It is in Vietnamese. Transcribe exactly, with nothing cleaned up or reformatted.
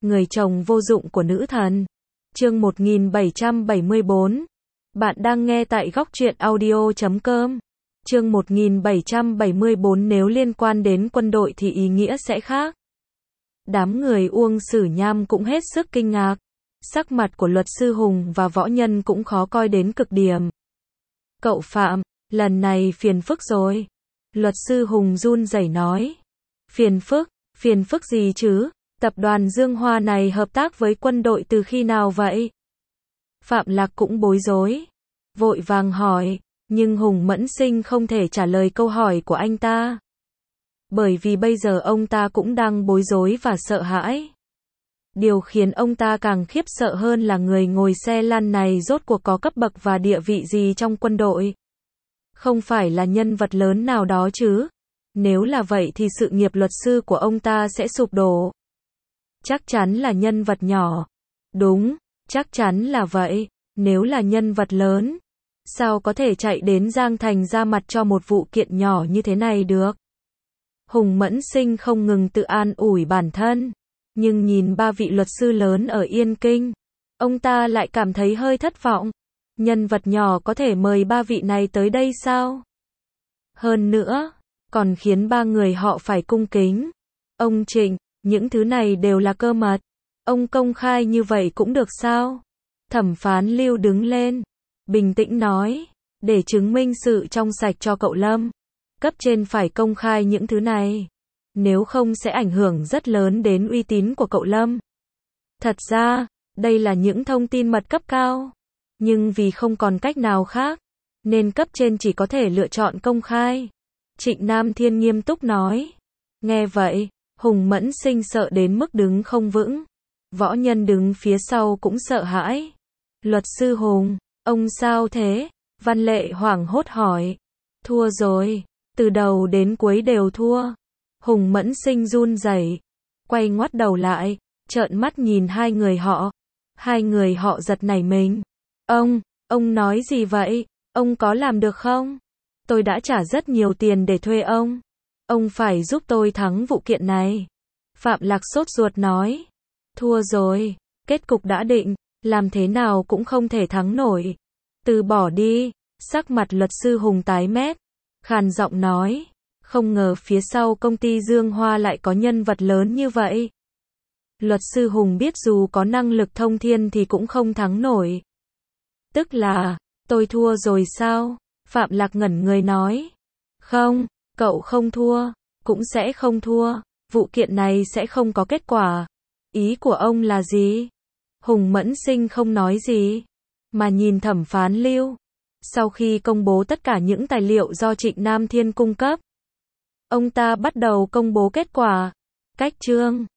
Người chồng vô dụng của nữ thần. Chương một nghìn bảy trăm bảy mươi bốn. Bạn đang nghe tại góc truyện audio chấm com. Chương một nghìn bảy trăm bảy mươi bốn. Nếu liên quan đến quân đội thì ý nghĩa sẽ khác. Đám người Uông Sử Nham cũng hết sức kinh ngạc. Sắc mặt của luật sư Hùng và võ nhân cũng khó coi đến cực điểm. Cậu Phạm, lần này phiền phức rồi. Luật sư Hùng run rẩy nói. Phiền phức, phiền phức gì chứ? Tập đoàn Dương Hoa này hợp tác với quân đội từ khi nào vậy? Phạm Lạc cũng bối rối. Vội vàng hỏi, nhưng Hùng Mẫn Sinh không thể trả lời câu hỏi của anh ta. Bởi vì bây giờ ông ta cũng đang bối rối và sợ hãi. Điều khiến ông ta càng khiếp sợ hơn là người ngồi xe lăn này rốt cuộc có cấp bậc và địa vị gì trong quân đội. Không phải là nhân vật lớn nào đó chứ. Nếu là vậy thì sự nghiệp luật sư của ông ta sẽ sụp đổ. Chắc chắn là nhân vật nhỏ. Đúng, chắc chắn là vậy. Nếu là nhân vật lớn, sao có thể chạy đến Giang Thành ra mặt cho một vụ kiện nhỏ như thế này được? Hùng Mẫn Sinh không ngừng tự an ủi bản thân. Nhưng nhìn ba vị luật sư lớn ở Yên Kinh, ông ta lại cảm thấy hơi thất vọng. Nhân vật nhỏ có thể mời ba vị này tới đây sao? Hơn nữa, còn khiến ba người họ phải cung kính. Ông Trịnh, những thứ này đều là cơ mật. Ông công khai như vậy cũng được sao? Thẩm phán Lưu đứng lên, bình tĩnh nói, để chứng minh sự trong sạch cho cậu Lâm, cấp trên phải công khai những thứ này. Nếu không sẽ ảnh hưởng rất lớn đến uy tín của cậu Lâm. Thật ra, đây là những thông tin mật cấp cao. Nhưng vì không còn cách nào khác, nên cấp trên chỉ có thể lựa chọn công khai. Trịnh Nam Thiên nghiêm túc nói. Nghe vậy, Hùng Mẫn Sinh sợ đến mức đứng không vững. Võ nhân đứng phía sau cũng sợ hãi. Luật sư Hùng, ông sao thế? Văn Lệ hoảng hốt hỏi. Thua rồi, từ đầu đến cuối đều thua. Hùng Mẫn Sinh run rẩy, quay ngoắt đầu lại, trợn mắt nhìn hai người họ. Hai người họ giật nảy mình. Ông, ông nói gì vậy? Ông có làm được không? Tôi đã trả rất nhiều tiền để thuê ông. Ông phải giúp tôi thắng vụ kiện này. Phạm Lạc sốt ruột nói. Thua rồi, kết cục đã định, làm thế nào cũng không thể thắng nổi. Từ bỏ đi. Sắc mặt luật sư Hùng tái mét, khàn giọng nói. Không ngờ phía sau công ty Dương Hoa lại có nhân vật lớn như vậy. Luật sư Hùng biết dù có năng lực thông thiên thì cũng không thắng nổi. Tức là, tôi thua rồi sao? Phạm Lạc ngẩn người nói. Không, cậu không thua, cũng sẽ không thua. Vụ kiện này sẽ không có kết quả. Ý của ông là gì? Hùng Mẫn Sinh không nói gì, mà nhìn thẩm phán Lưu. Sau khi công bố tất cả những tài liệu do Trịnh Nam Thiên cung cấp, ông ta bắt đầu công bố kết quả. Cách chương